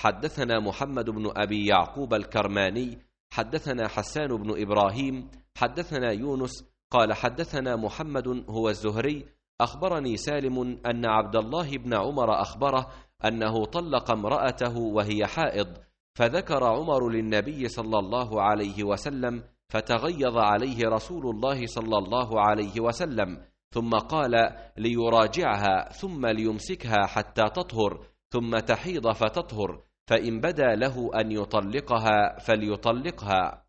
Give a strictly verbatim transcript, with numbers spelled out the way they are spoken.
حدثنا محمد بن أبي يعقوب الكرماني حدثنا حسان بن إبراهيم حدثنا يونس قال حدثنا محمد هو الزهري أخبرني سالم أن عبد الله بن عمر أخبره أنه طلق امرأته وهي حائض، فذكر عمر للنبي صلى الله عليه وسلم، فتغيظ عليه رسول الله صلى الله عليه وسلم، ثم قال ليراجعها ثم ليمسكها حتى تطهر ثم تحيض فتطهر، فإن بدا له أن يطلقها فليطلقها.